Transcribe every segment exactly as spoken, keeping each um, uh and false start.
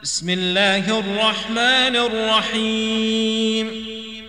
بسم الله الرحمن الرحيم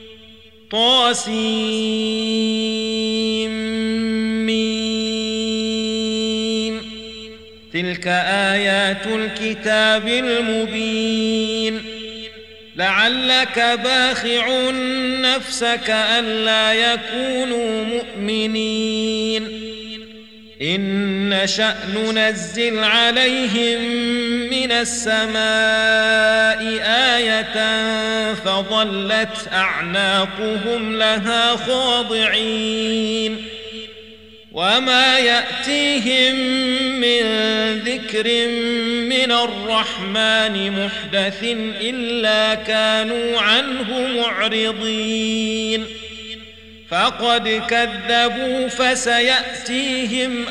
طاسيم تلك آيات الكتاب المبين لعلك باخع نفسك ألا يكونوا مؤمنين إن نشأ ننزل عليهم من السماء آية فظلت أعناقهم لها خاضعين وما يأتيهم من ذكر من الرحمن محدث إلا كانوا عنه معرضين فقد كذبوا فسيأتيهم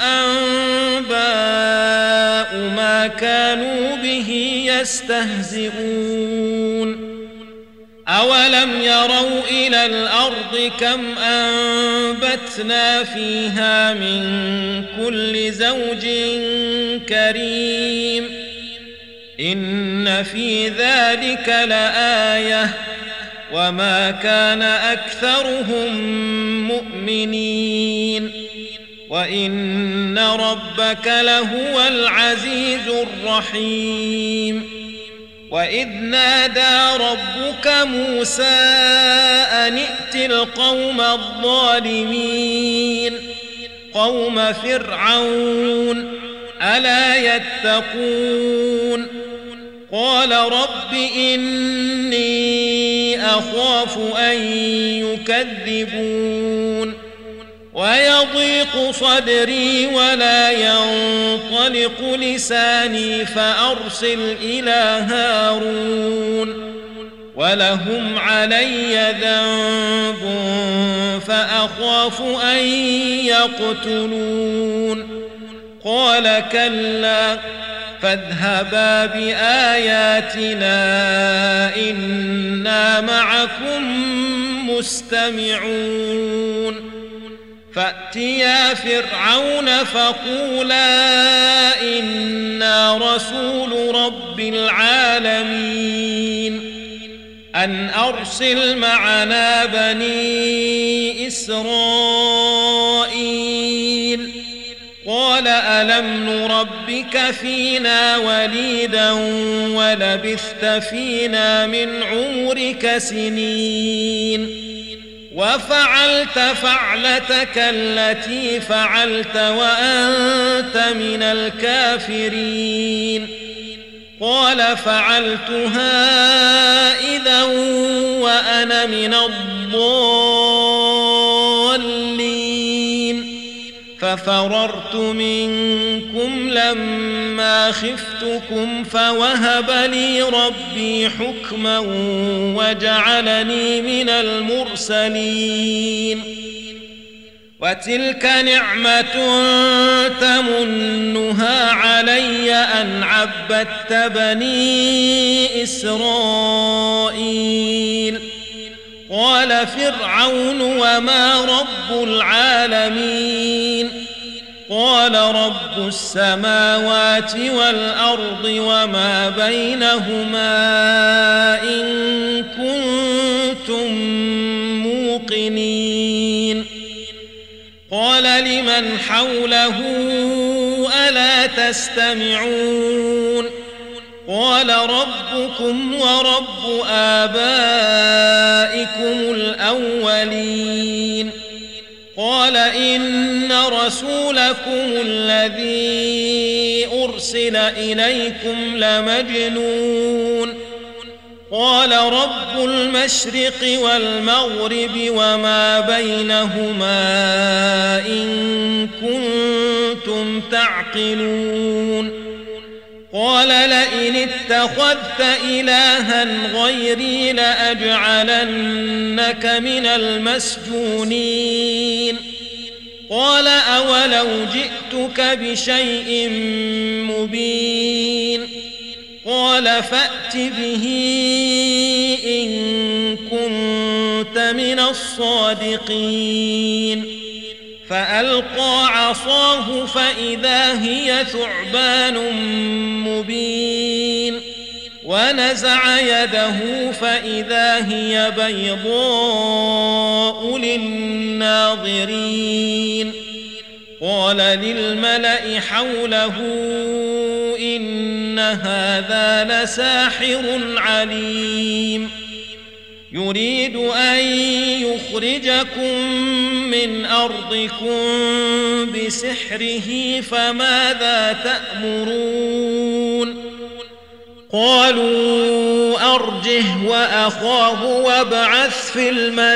أنباء ما كانوا به يستهزئون أولم يروا إلى الأرض كم أنبتنا فيها من كل زوج كريم إن في ذلك لآية وما كان أكثرهم مؤمنين وإن ربك لهو العزيز الرحيم وإذ نادى ربك موسى أن ائت القوم الظالمين قوم فرعون ألا يتقون قال رب إني أخاف أن يكذبون ويضيق صدري ولا ينطلق لساني فأرسل إلى هارون ولهم علي ذنب فأخاف أن يقتلون قال كلا فاذهبا بآياتنا إنا معكم مستمعون فأتيا فرعون فقولا إنا رسول رب العالمين أن أرسل معنا بني إسرائيل قال ألم نربك فينا وليدا ولبثت فينا من عمرك سنين وفعلت فعلتك التي فعلت وأنت من الكافرين قال فعلتها إذا وأنا من الضالين ففررت منكم لما خفتكم فوهب لي ربي حكما وجعلني من المرسلين وتلك نعمة تمنها علي أن عبدت بني إسرائيل قال فرعون وما رب العالمين قال رب السماوات والأرض وما بينهما إن كنتم موقنين قال لمن حوله ألا تستمعون قال ربكم ورب آبائكم الأولين قال إن رسولكم الذي أرسل إليكم لمجنون قال رب المشرق والمغرب وما بينهما إن كنتم تعقلون قال لئن اتخذت إلها غيري لأجعلنك من المسجونين قال أولو جئتك بشيء مبين قال فأت به إن كنت من الصادقين فألقى عصاه فإذا هي ثعبان مبين ونزع يده فإذا هي بيضاء للناظرين قال للملأ حوله إن هذا لساحر عليم يريد أن يخرجكم من أرضكم بسحره فماذا تأمرون قالوا أرجه وأخاه وابعث في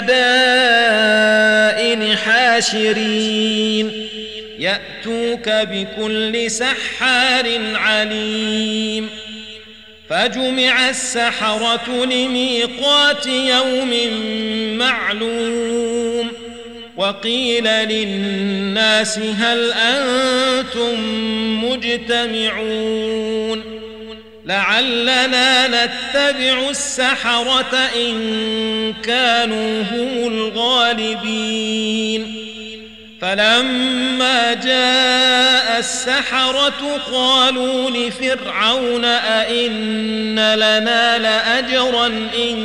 المدائن حاشرين يأتوك بكل سحار عليم فجمع السحرة لميقات يوم معلوم وقيل للناس هل أنتم مجتمعون لعلنا نتبع السحرة إن كانوا هم الغالبين فلما جاء السحرة قالوا لفرعون أئن لنا لأجرا إن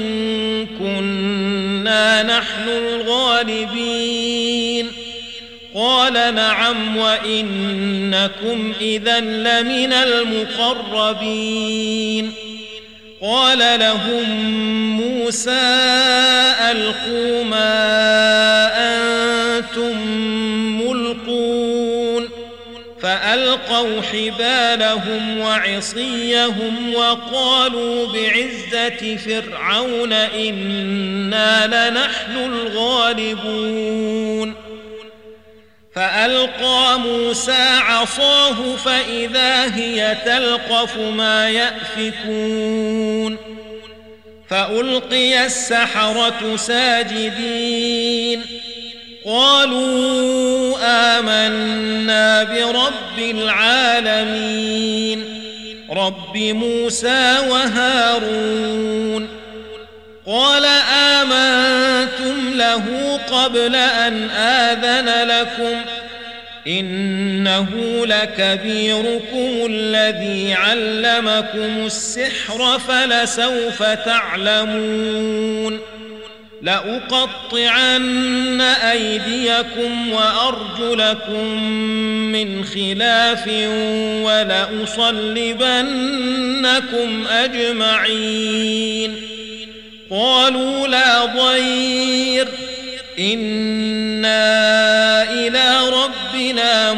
كنا نحن الغالبين قال نعم وإنكم إذا لمن المقربين قال لهم موسى ألقوا ما أنتم ملقون فألقوا حبالهم وعصيهم وقالوا بعزة فرعون إنا لنحن الغالبون فألقى موسى عصاه فإذا هي تلقف ما يأفكون فألقي السحرة ساجدين قالوا آمنا برب العالمين رب موسى وهارون قال آمنتم له قبل أن آذن لكم إنه لكبيركم الذي علمكم السحر فلسوف تعلمون لأقطعن أيديكم وأرجلكم من خلاف ولأصلبنكم أجمعين قالوا لا ضير إنا إلى ربنا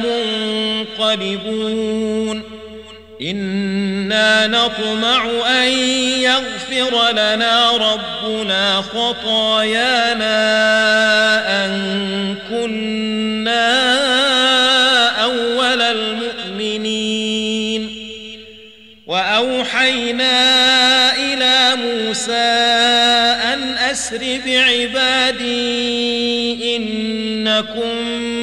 منقلبون إنا نطمع أن يغفر لنا ربنا خطايانا أن كنا أول المؤمنين وأوحينا إلى موسى أن أسر بعبادي إنكم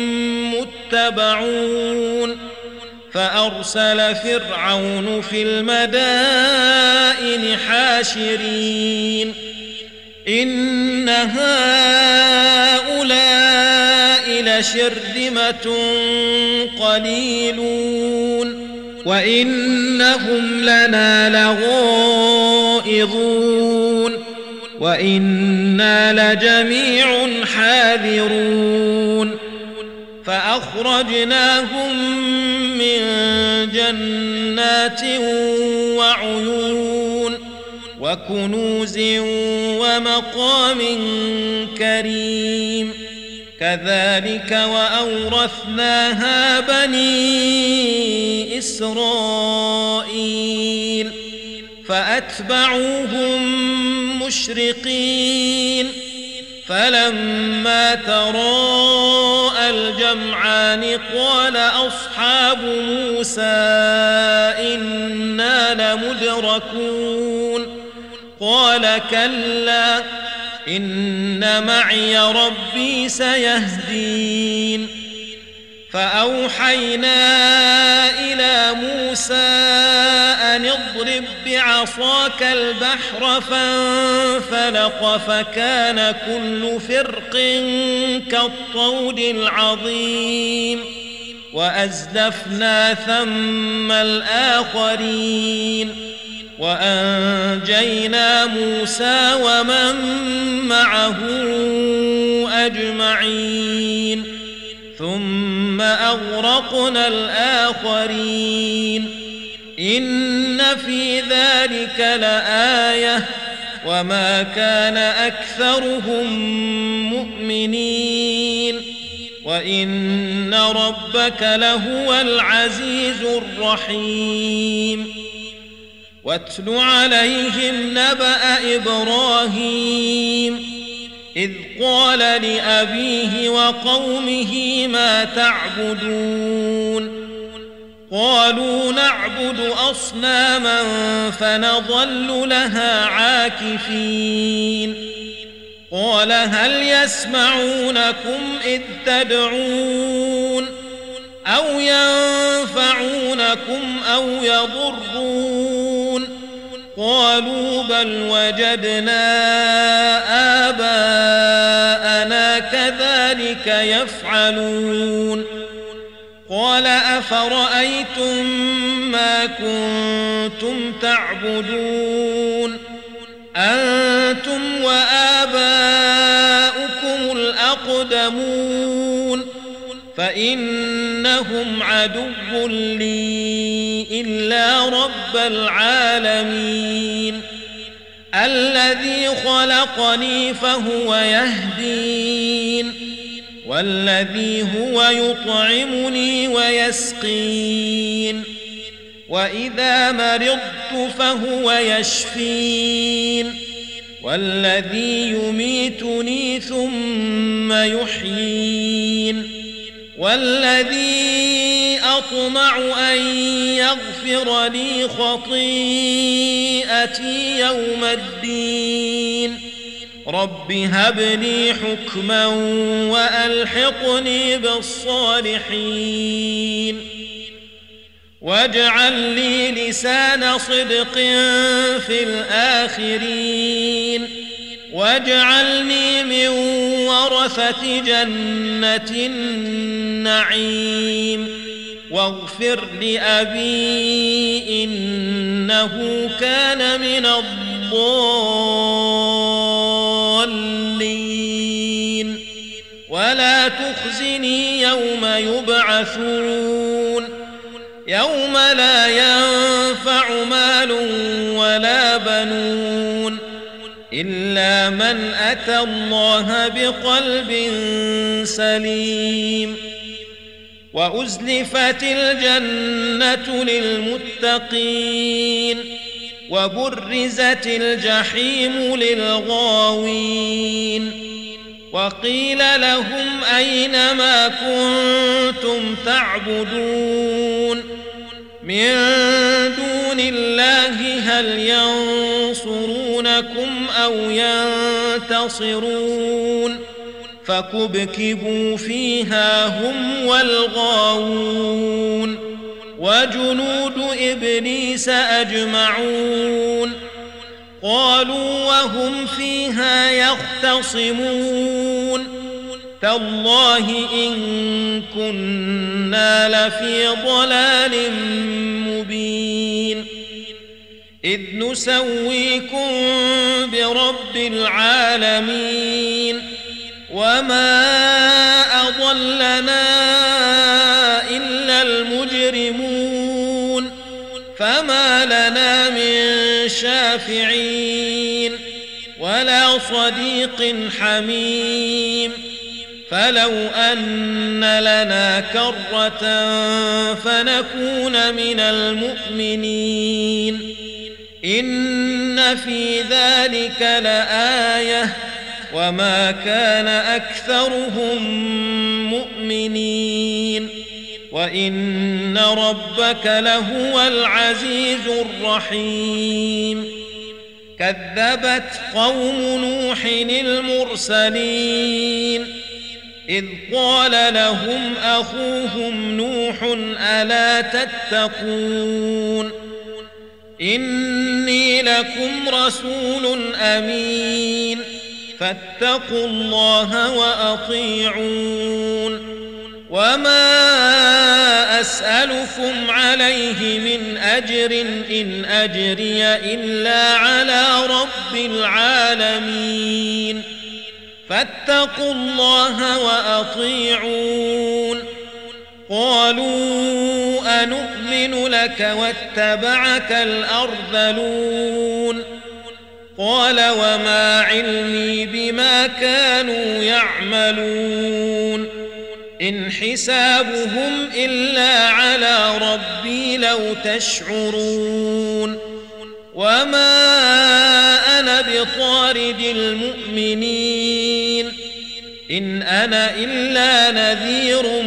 متبعون فأرسل فرعون في المدائن حاشرين إن هؤلاء لشرذمة قليلون وإنهم لنا لغائظون وإنا لجميع حاذرون فأخرجناهم من جنات وعيون وكنوز ومقام كريم كذلك وأورثناها بني إسرائيل فأتبعوهم مشرقين فلما تراءى الجمعان قال أصحاب موسى إنا لمدركون قال كلا إن معي ربي سيهدين فأوحينا إلى موسى أن اضرب بعصاك البحر فانفلق فكان كل فرق كالطود العظيم وأزلفنا ثم الآخرين وأنجينا موسى ومن معه أجمعين ثم أغرقنا الآخرين إن في ذلك لآية وما كان أكثرهم مؤمنين وإن ربك لهو العزيز الرحيم واتل عليهم نبأ إبراهيم إذ قال لأبيه وقومه ما تعبدون قالوا نعبد أصناما فنظل لها عاكفين قال هل يسمعونكم إذ تدعون أو ينفعونكم أو يضرون قالوا بل وجدنا آباءنا كذلك يفعلون قال أفرأيتم ما كنتم تعبدون أنتم وآباؤكم الأقدمون فإنهم عدو لي إلا رب العالمين الذي خلقني فهو يهدين والذي هو يطعمني ويسقين وإذا مرضت فهو يشفين والذي يميتني ثم يحيين والذي أطمع أن يغفر لي خطيئتي يوم الدين رب هب لي حكما وألحقني بالصالحين واجعل لي لسان صدق في الآخرين واجعلني من ورثة جنة النعيم واغفر لأبي إنه كان من الضالين ولا تخزني يوم يبعثون يوم لا ينفع مال ولا بنون إلا من أتى الله بقلب سليم وأزلفت الجنة للمتقين وبرزت الجحيم للغاوين وقيل لهم أين ما كنتم تعبدون من دون الله هل ينصرونكم أو ينتصرون فكبكبوا فيها هم والغاوون وجنود إبليس أجمعون قالوا وهم فيها يختصمون تالله إن كنا لفي ضلال مبين إذ نسويكم برب العالمين وما أضلنا إلا المجرمون فما لنا من شافعين ولا صديق حميم فلو أن لنا كرة فنكون من المؤمنين إن في ذلك لآية وما كان أكثرهم مؤمنين وإن ربك لهو العزيز الرحيم كذبت قوم نوح المرسلين إذ قال لهم أخوهم نوح ألا تتقون إني لكم رسول أمين فاتقوا الله وأطيعون وما أسألكم عليه من أجر إن أجري إلا على رب العالمين فاتقوا الله وأطيعون قالوا أنؤمن لك واتبعك الأرذلون قال وما علمي بما كانوا يعملون إن حسابهم إلا على ربي لو تشعرون وما أنا بطارد المؤمنين إن أنا إلا نذير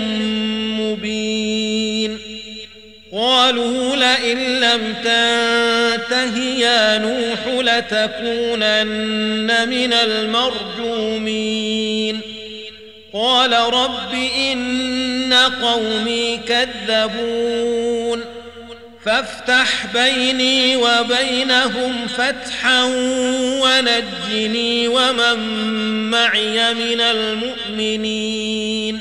مبين قالوا لئن لم تنته يا نوح لتكونن من المرجومين قال رب إن قومي كذبون فافتح بيني وبينهم فتحا ونجني ومن معي من المؤمنين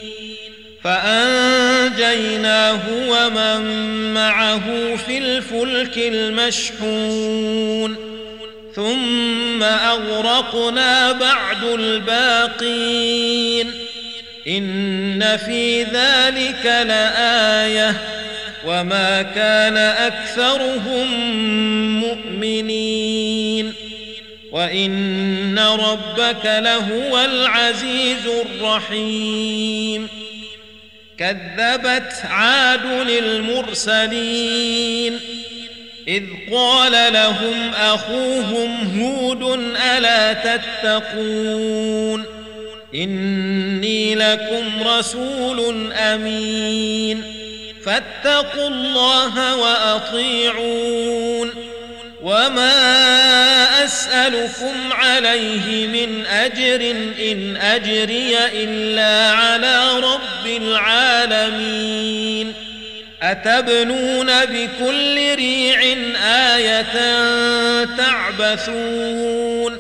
فأنجيناه ومن معه في الفلك المشحون ثم أغرقنا بعد الباقين إن في ذلك لآية وما كان أكثرهم مؤمنين وإن ربك لهو العزيز الرحيم كذبت عاد للمرسلين إذ قال لهم أخوهم هود ألا تتقون إني لكم رسول أمين فاتقوا الله وأطيعون وما أسألكم عليه من أجر إن أجري إلا على رب العالمين أتبنون بكل ريع آية تعبثون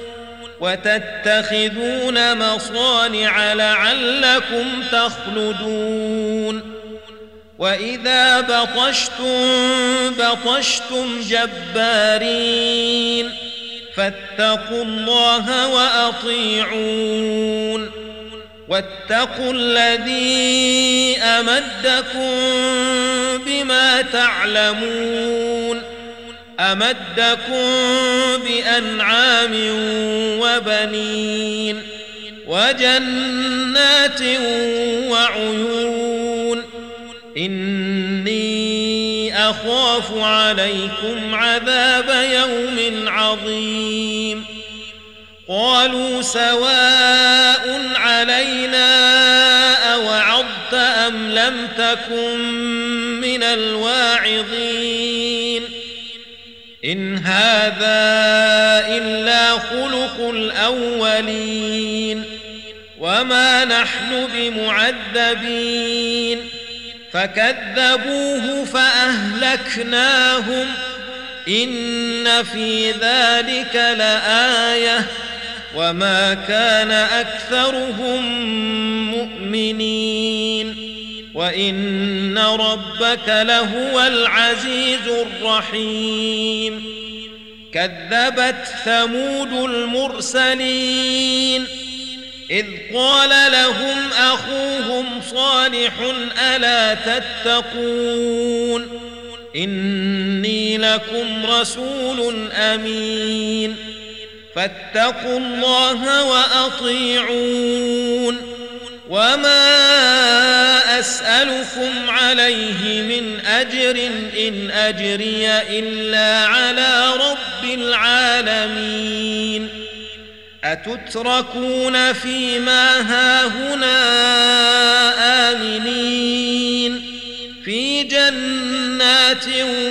وتتخذون مصانع لعلكم تخلدون وإذا بطشتم بطشتم جبارين فاتقوا الله وأطيعون واتقوا الذي أمدكم بما تعلمون أمدكم بأنعام وبنين وجنات وعيون إني أخاف عليكم عذاب يوم عظيم قالوا سواء علينا أوعظت أم لم تكن من الواعظين إن هذا إلا خلق الأولين وما نحن بمعذبين فكذبوه فأهلكناهم إن في ذلك لآية وما كان أكثرهم مؤمنين وإن ربك لهو العزيز الرحيم كذبت ثمود المرسلين إذ قال لهم أخوهم صالح ألا تتقون إني لكم رسول أمين فاتقوا الله وأطيعون وما أسألكم عليه من أجر إن أجري إلا على رب العالمين أتتركون فيما هاهنا آمنين في جنات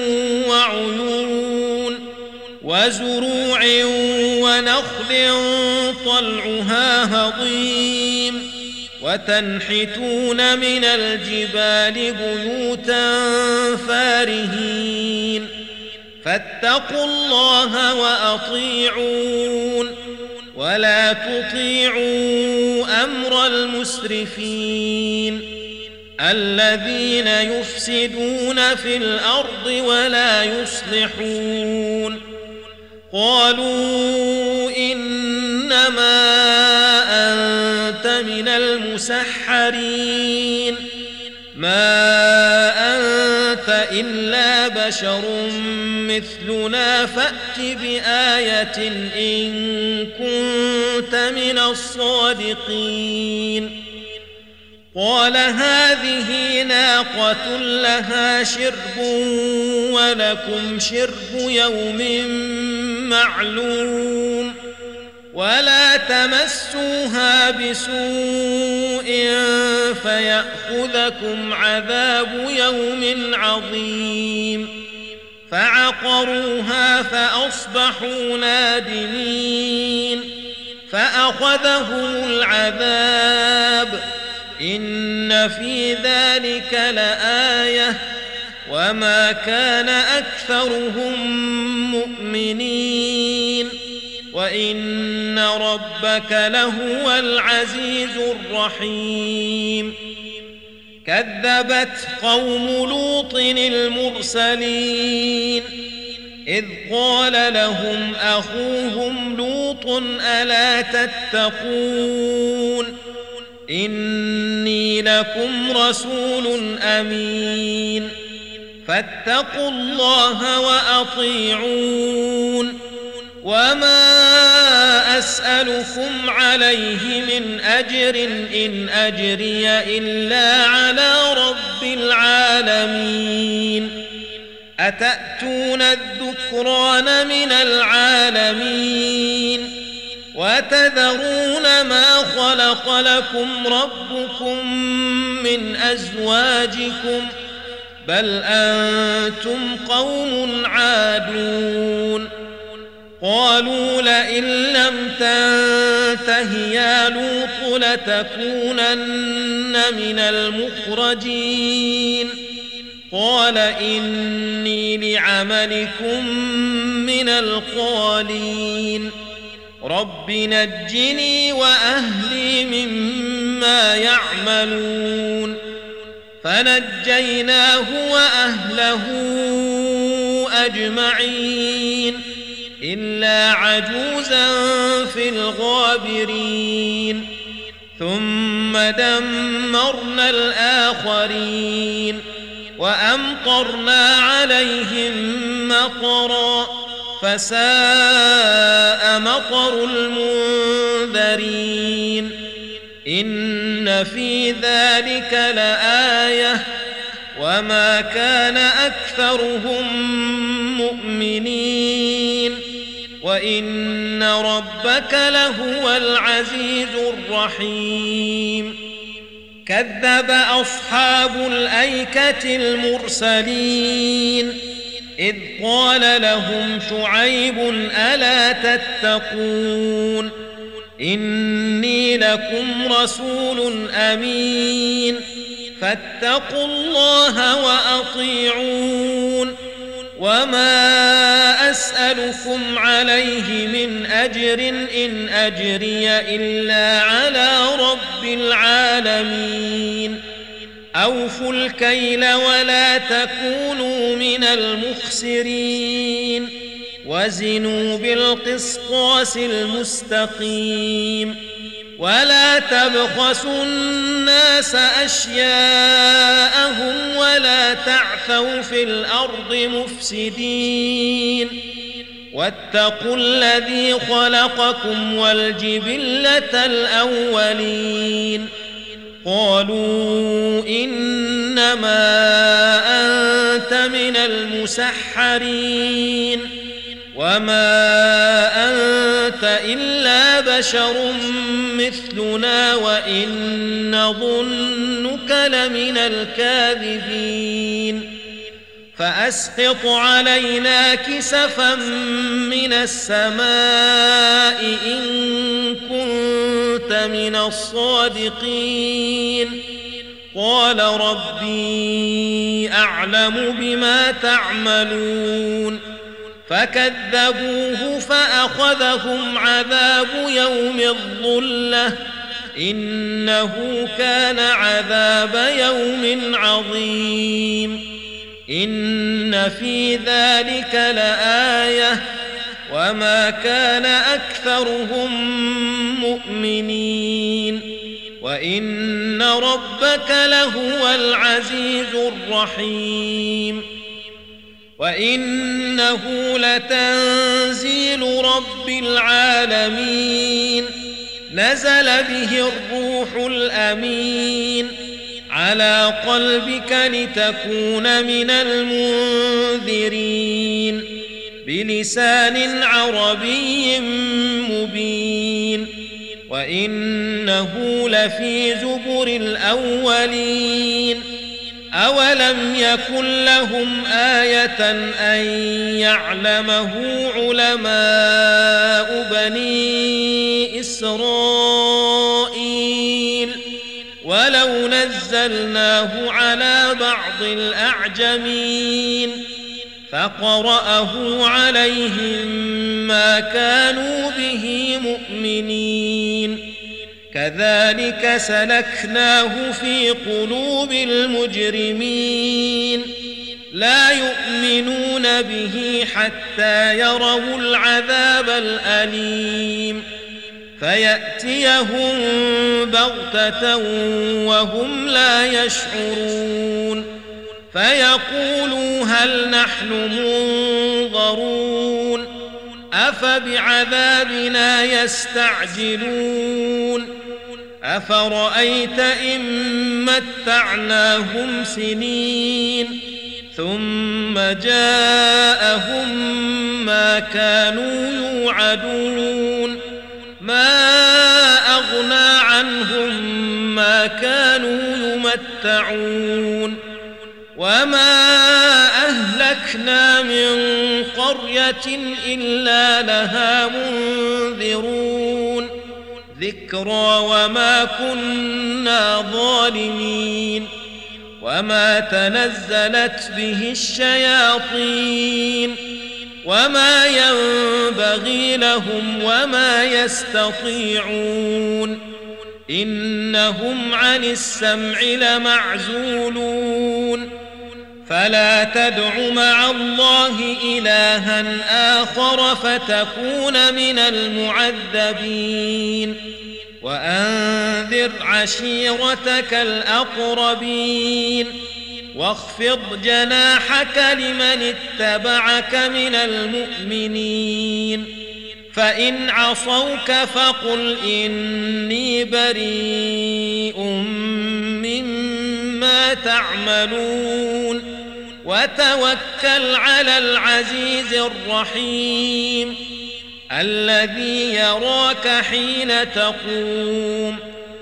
وعيون وزروع ونخل طلعها هضيم وتنحتون من الجبال بيوتا فارهين فاتقوا الله وأطيعون ولا تطيعوا أمر المسرفين الذين يفسدون في الأرض ولا يصلحون قالوا إنما أنت من المسحرين ما أنت إلا بشر مثلنا فأت بآية إن كنت من الصادقين قال هذه ناقة لها شرب ولكم شرب يوم معلوم ولا تمسوها بسوء فيأخذكم عذاب يوم عظيم فعقروها فأصبحوا نادمين فأخذهم العذاب إن في ذلك لآية وما كان أكثرهم مؤمنين وإن ربك لهو العزيز الرحيم كذبت قوم لوط المرسلين إذ قال لهم أخوهم لوط ألا تتقون إني لكم رسول أمين فاتقوا الله وأطيعون وما أسألكم عليه من أجر إن أجري إلا على رب العالمين أتأتون الذكران من العالمين وتذرون ما خلق لكم ربكم من أزواجكم بل أنتم قوم عادون قالوا لئن لم تنته يا لوط لتكونن من المخرجين قال إني لعملكم من القالين رب نجني وأهلي مما يعملون فنجيناه وأهله أجمعين إلا عجوزا في الغابرين ثم دمرنا الآخرين وأمطرنا عليهم مطرا فساء مطر المنذرين إن في ذلك لآية وما كان أكثرهم مؤمنين وإن ربك لهو العزيز الرحيم كذب أصحاب الأيكة المرسلين إذ قال لهم شعيب ألا تتقون إني لكم رسول أمين فاتقوا الله وأطيعون وما أسألكم عليه من أجر إن أجري إلا على رب العالمين أوفوا الكيل ولا تكونوا من المخسرين وزنوا بالقسطاس المستقيم ولا تبخسوا الناس أشياءهم ولا تعثوا في الأرض مفسدين واتقوا الذي خلقكم والجبلة الأولين قالوا إنما أنت من المسحرين وما أنت إلا بشر مثلنا وإن نظنك لمن الكاذبين فأسقط علينا كسفا من السماء إن كنت من الصادقين قال ربي أعلم بما تعملون فكذبوه فأخذهم عذاب يوم الظلة إنه كان عذاب يوم عظيم إن في ذلك لآية وما كان أكثرهم مؤمنين وإن ربك لهو العزيز الرحيم وإنه لتنزيل رب العالمين نزل به الروح الأمين على قلبك لتكون من المنذرين بلسان عربي مبين وإنه لفي زبر الأولين أولم يكن لهم آية أن يعلمه علماء بني إسرائيل ولو نزلناه على بعض الأعجمين فقرأه عليهم ما كانوا به مؤمنين كذلك سلكناه في قلوب المجرمين لا يؤمنون به حتى يروا العذاب الأليم فيأتيهم بغتة وهم لا يشعرون فيقولوا هل نحن منظرون أفبعذابنا يستعجلون أفرأيت إن متعناهم سنين ثم جاءهم ما كانوا يوعدون ما أغنى عنهم ما كانوا يمتعون وما أهلكنا من قرية إلا لها منذرون ذكرى وما كنا ظالمين وما تنزلت به الشياطين وما ينبغي لهم وما يستطيعون إنهم عن السمع لمعزولون فلا تدع مع الله إلها آخر فتكون من المعذبين وأنذر عشيرتك الأقربين واخفض جناحك لمن اتبعك من المؤمنين فإن عصوك فقل إني بريء مما تعملون وتوكل على العزيز الرحيم الذي يراك حين تقوم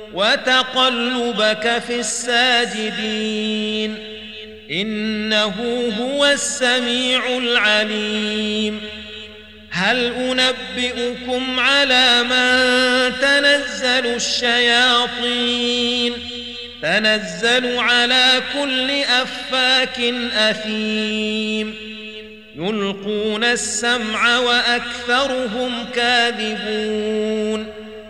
وتقلبك في الساجدين إنه هو السميع العليم هل أنبئكم على من تنزل الشياطين تنزل على كل أفاك أثيم يلقون السمع وأكثرهم كاذبون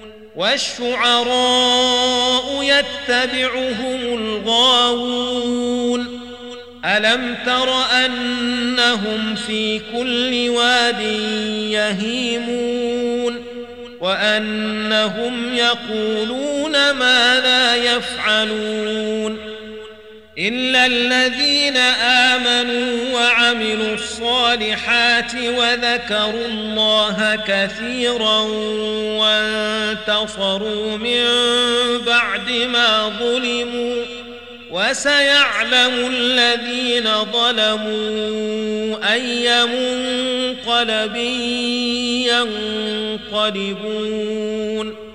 والشعراء يتبعهم الغاوون ألم تر أنهم في كل واد يهيمون وأنهم يقولون ما لا يفعلون إلا الذين آمنوا وعملوا الصالحات وذكروا الله كثيرا وانتصروا من بعد ما ظلموا وسيعلم الذين ظلموا أي منقلب ينقلبون